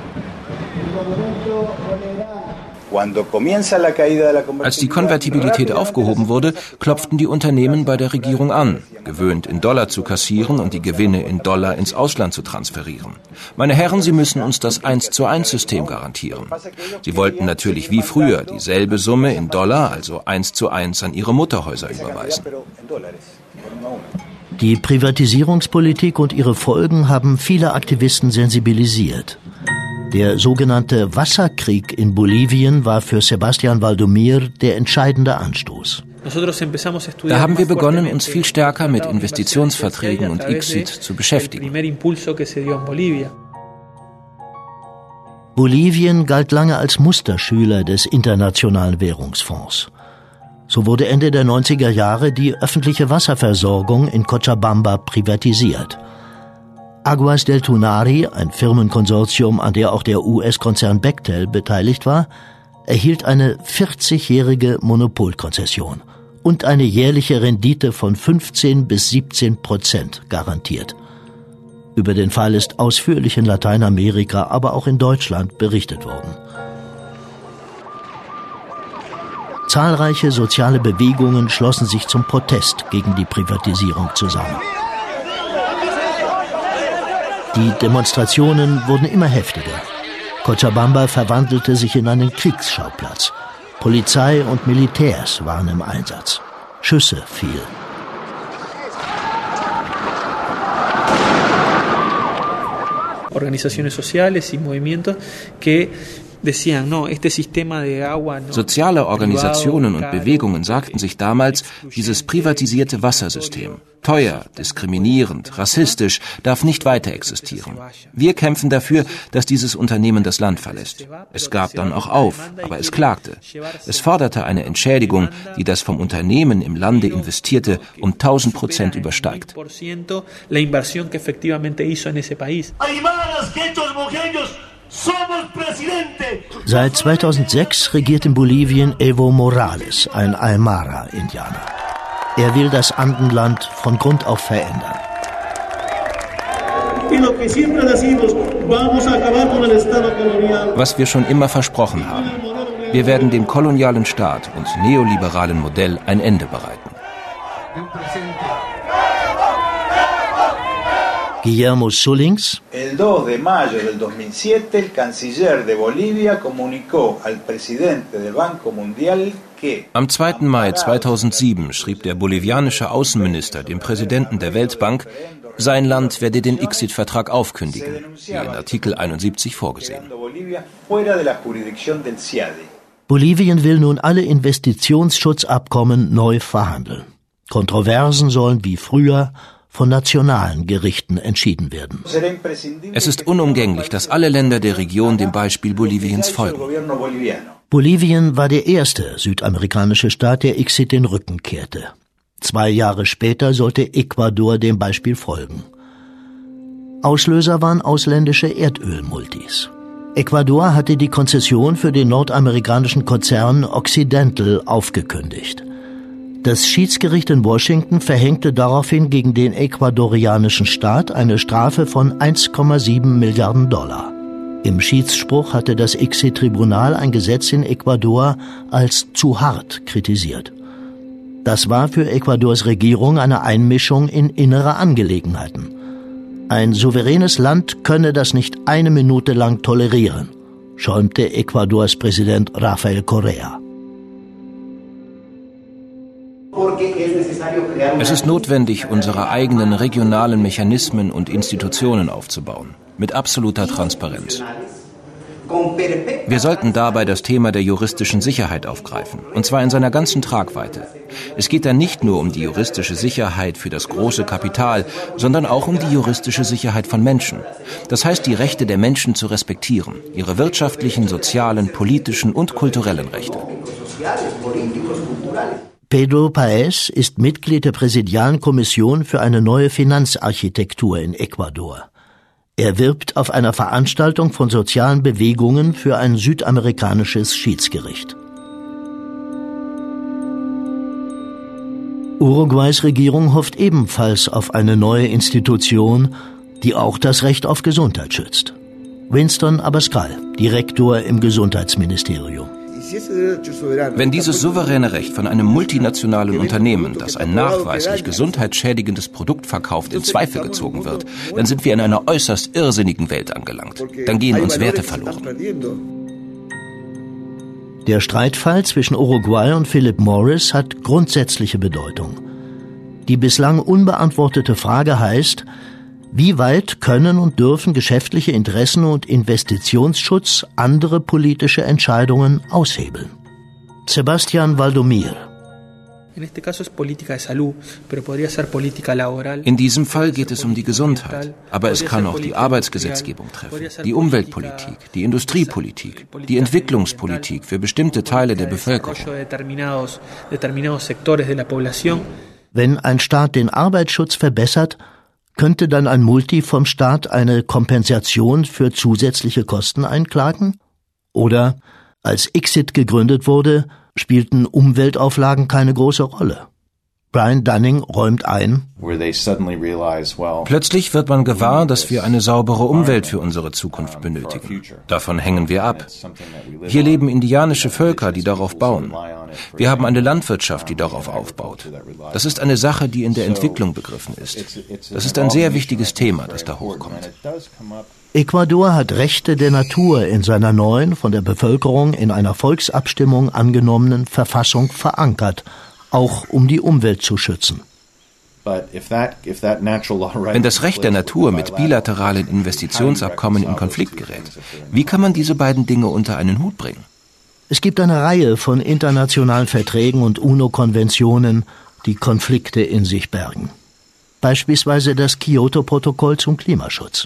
Als die Konvertibilität aufgehoben wurde, klopften die Unternehmen bei der Regierung an, gewöhnt in Dollar zu kassieren und die Gewinne in Dollar ins Ausland zu transferieren. Meine Herren, Sie müssen uns das eins zu eins System garantieren. Sie wollten natürlich wie früher dieselbe Summe in Dollar, also eins zu eins, an ihre Mutterhäuser überweisen. Die Privatisierungspolitik und ihre Folgen haben viele Aktivisten sensibilisiert. Der sogenannte Wasserkrieg in Bolivien war für Sebastián Valdomir der entscheidende Anstoß. Da haben wir begonnen, uns viel stärker mit Investitionsverträgen und ICSID zu beschäftigen. Bolivien galt lange als Musterschüler des Internationalen Währungsfonds. So wurde Ende der neunziger Jahre die öffentliche Wasserversorgung in Cochabamba privatisiert. Aguas del Tunari, ein Firmenkonsortium, an der auch der U S-Konzern Bechtel beteiligt war, erhielt eine vierzigjährige Monopolkonzession und eine jährliche Rendite von fünfzehn bis siebzehn Prozent garantiert. Über den Fall ist ausführlich in Lateinamerika, aber auch in Deutschland berichtet worden. Zahlreiche soziale Bewegungen schlossen sich zum Protest gegen die Privatisierung zusammen. Die Demonstrationen wurden immer heftiger. Cochabamba verwandelte sich in einen Kriegsschauplatz. Polizei und Militärs waren im Einsatz. Schüsse fielen. Organizaciones sociales y movimientos que Soziale Organisationen und Bewegungen sagten sich damals, dieses privatisierte Wassersystem, teuer, diskriminierend, rassistisch, darf nicht weiter existieren. Wir kämpfen dafür, dass dieses Unternehmen das Land verlässt. Es gab dann auch auf, aber es klagte. Es forderte eine Entschädigung, die das vom Unternehmen im Lande investierte um tausend Prozent übersteigt. Seit zweitausendsechs regiert in Bolivien Evo Morales, ein Aymara-Indianer. Er will das Andenland von Grund auf verändern. Was wir schon immer versprochen haben. Wir werden dem kolonialen Staat und neoliberalen Modell ein Ende bereiten. Guillermo Sullings. El dos de mayo del dos mil siete, el canciller de Bolivia comunicó al presidente del Banco Mundial que... Am zweiten Mai zweitausendsieben schrieb der bolivianische Außenminister dem Präsidenten der Weltbank, sein Land werde den I C S I D-Vertrag aufkündigen, wie in Artikel einundsiebzig vorgesehen. Bolivien will nun alle Investitionsschutzabkommen neu verhandeln. Kontroversen sollen wie früher von nationalen Gerichten entschieden werden. Es ist unumgänglich, dass alle Länder der Region dem Beispiel Boliviens folgen. Bolivien war der erste südamerikanische Staat, der I C S I D den Rücken kehrte. Zwei Jahre später sollte Ecuador dem Beispiel folgen. Auslöser waren ausländische Erdölmultis. Ecuador hatte die Konzession für den nordamerikanischen Konzern Occidental aufgekündigt. Das Schiedsgericht in Washington verhängte daraufhin gegen den ecuadorianischen Staat eine Strafe von eins Komma sieben Milliarden Dollar. Im Schiedsspruch hatte das I C S I-Tribunal ein Gesetz in Ecuador als zu hart kritisiert. Das war für Ecuadors Regierung eine Einmischung in innere Angelegenheiten. Ein souveränes Land könne das nicht eine Minute lang tolerieren, schäumte Ecuadors Präsident Rafael Correa. Es ist notwendig, unsere eigenen regionalen Mechanismen und Institutionen aufzubauen, mit absoluter Transparenz. Wir sollten dabei das Thema der juristischen Sicherheit aufgreifen, und zwar in seiner ganzen Tragweite. Es geht dann nicht nur um die juristische Sicherheit für das große Kapital, sondern auch um die juristische Sicherheit von Menschen. Das heißt, die Rechte der Menschen zu respektieren, ihre wirtschaftlichen, sozialen, politischen und kulturellen Rechte. Pedro Paez ist Mitglied der Präsidialen Kommission für eine neue Finanzarchitektur in Ecuador. Er wirbt auf einer Veranstaltung von sozialen Bewegungen für ein südamerikanisches Schiedsgericht. Uruguays Regierung hofft ebenfalls auf eine neue Institution, die auch das Recht auf Gesundheit schützt. Winston Abascal, Direktor im Gesundheitsministerium. Wenn dieses souveräne Recht von einem multinationalen Unternehmen, das ein nachweislich gesundheitsschädigendes Produkt verkauft, in Zweifel gezogen wird, dann sind wir in einer äußerst irrsinnigen Welt angelangt. Dann gehen uns Werte verloren. Der Streitfall zwischen Uruguay und Philip Morris hat grundsätzliche Bedeutung. Die bislang unbeantwortete Frage heißt: Wie weit können und dürfen geschäftliche Interessen und Investitionsschutz andere politische Entscheidungen aushebeln? Sebastian Valdomir. In diesem Fall geht es um die Gesundheit, aber es kann auch die Arbeitsgesetzgebung treffen, die Umweltpolitik, die Industriepolitik, die Entwicklungspolitik für bestimmte Teile der Bevölkerung. Wenn ein Staat den Arbeitsschutz verbessert, könnte dann ein Multi vom Staat eine Kompensation für zusätzliche Kosten einklagen? Oder, als I C S I D gegründet wurde, spielten Umweltauflagen keine große Rolle. Brian Dunning räumt ein: Plötzlich wird man gewahr, dass wir eine saubere Umwelt für unsere Zukunft benötigen. Davon hängen wir ab. Hier leben indianische Völker, die darauf bauen. Wir haben eine Landwirtschaft, die darauf aufbaut. Das ist eine Sache, die in der Entwicklung begriffen ist. Das ist ein sehr wichtiges Thema, das da hochkommt. Ecuador hat Rechte der Natur in seiner neuen, von der Bevölkerung in einer Volksabstimmung angenommenen Verfassung verankert, auch um die Umwelt zu schützen. Wenn das Recht der Natur mit bilateralen Investitionsabkommen in Konflikt gerät, wie kann man diese beiden Dinge unter einen Hut bringen? Es gibt eine Reihe von internationalen Verträgen und UNO-Konventionen, die Konflikte in sich bergen. Beispielsweise das Kyoto-Protokoll zum Klimaschutz.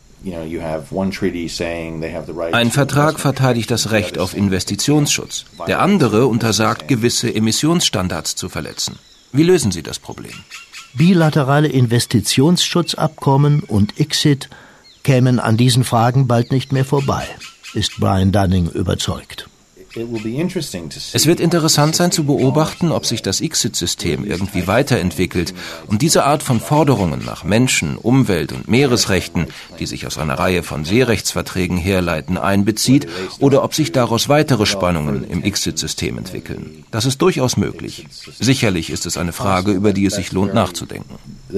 Ein Vertrag verteidigt das Recht auf Investitionsschutz. Der andere untersagt, gewisse Emissionsstandards zu verletzen. Wie lösen Sie das Problem? Bilaterale Investitionsschutzabkommen und I C S I T kämen an diesen Fragen bald nicht mehr vorbei, ist Brian Dunning überzeugt. Es wird interessant sein zu beobachten, ob sich das I C S I T-System irgendwie weiterentwickelt und diese Art von Forderungen nach Menschen-, Umwelt- und Meeresrechten, die sich aus einer Reihe von Seerechtsverträgen herleiten, einbezieht oder ob sich daraus weitere Spannungen im I C S I T-System entwickeln. Das ist durchaus möglich. Sicherlich ist es eine Frage, über die es sich lohnt nachzudenken.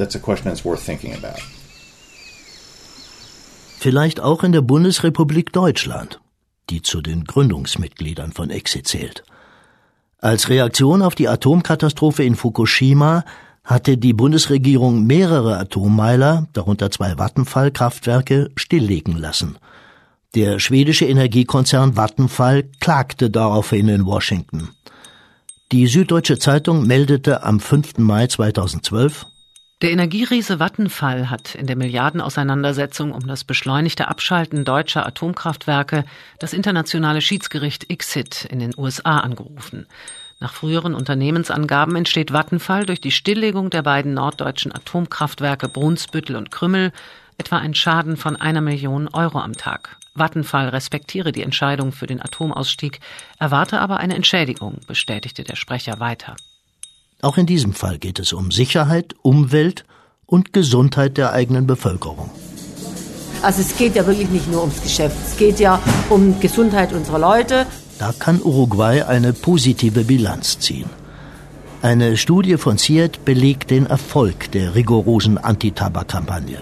Vielleicht auch in der Bundesrepublik Deutschland, die zu den Gründungsmitgliedern von E X I zählt. Als Reaktion auf die Atomkatastrophe in Fukushima hatte die Bundesregierung mehrere Atommeiler, darunter zwei Vattenfall-Kraftwerke, stilllegen lassen. Der schwedische Energiekonzern Vattenfall klagte daraufhin in Washington. Die Süddeutsche Zeitung meldete am fünften Mai zweitausendzwölf: Der Energieriese Vattenfall hat in der Milliardenauseinandersetzung um das beschleunigte Abschalten deutscher Atomkraftwerke das internationale Schiedsgericht I C S I T in den U S A angerufen. Nach früheren Unternehmensangaben entsteht Vattenfall durch die Stilllegung der beiden norddeutschen Atomkraftwerke Brunsbüttel und Krümmel etwa ein Schaden von einer Million Euro am Tag. Vattenfall respektiere die Entscheidung für den Atomausstieg, erwarte aber eine Entschädigung, bestätigte der Sprecher weiter. Auch in diesem Fall geht es um Sicherheit, Umwelt und Gesundheit der eigenen Bevölkerung. Also es geht ja wirklich nicht nur ums Geschäft, es geht ja um Gesundheit unserer Leute. Da kann Uruguay eine positive Bilanz ziehen. Eine Studie von C I E T belegt den Erfolg der rigorosen Antitabak-Kampagne.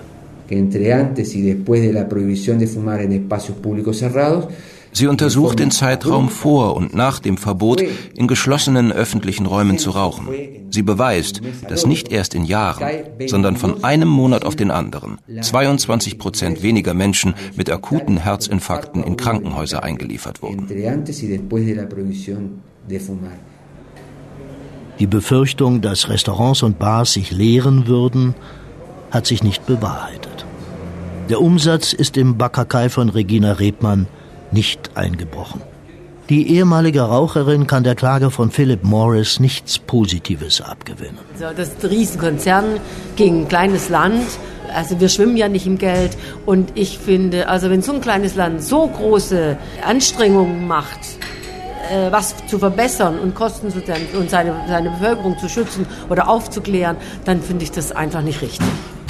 Sie untersucht den Zeitraum vor und nach dem Verbot, in geschlossenen öffentlichen Räumen zu rauchen. Sie beweist, dass nicht erst in Jahren, sondern von einem Monat auf den anderen zweiundzwanzig Prozent weniger Menschen mit akuten Herzinfarkten in Krankenhäuser eingeliefert wurden. Die Befürchtung, dass Restaurants und Bars sich leeren würden, hat sich nicht bewahrheitet. Der Umsatz ist im Bakakai von Regina Rebmann nicht eingebrochen. Die ehemalige Raucherin kann der Klage von Philip Morris nichts Positives abgewinnen. Das ist ein Riesenkonzern gegen ein kleines Land. Also wir schwimmen ja nicht im Geld. Und ich finde, also wenn so ein kleines Land so große Anstrengungen macht, äh, was zu verbessern und Kosten zu dämpfen und seine, seine Bevölkerung zu schützen oder aufzuklären, dann finde ich das einfach nicht richtig.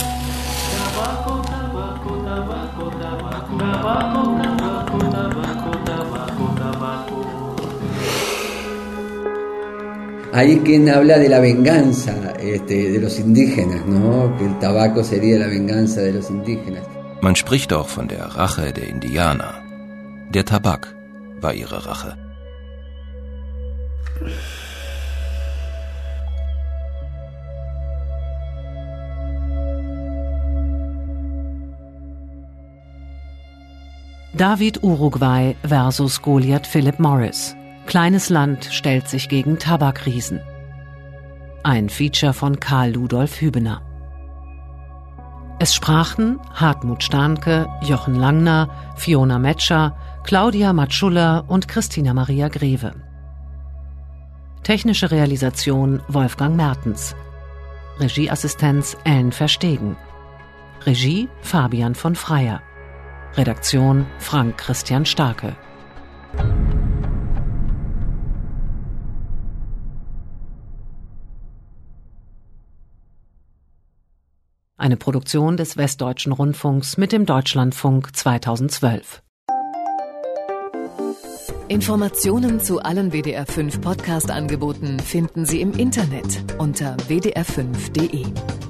Hay quien habla de la venganza este, de los indígenas, ¿no? Que el tabaco sería la venganza de los indígenas. Man spricht auch von der Rache der Indianer. Der Tabak war ihre Rache. David Uruguay versus Goliath Philip Morris. Kleines Land stellt sich gegen Tabakriesen. Ein Feature von Karl Ludolf Hübener. Es sprachen Hartmut Stahnke, Jochen Langner, Fiona Metscher, Claudia Matschuller und Christina Maria Greve. Technische Realisation Wolfgang Mertens. Regieassistenz Ellen Verstegen. Regie Fabian von Freyer. Redaktion Frank Christian Starke. Eine Produktion des Westdeutschen Rundfunks mit dem Deutschlandfunk zweitausendzwölf. Informationen zu allen W D R fünf Podcast-Angeboten finden Sie im Internet unter w d r fünf punkt d e.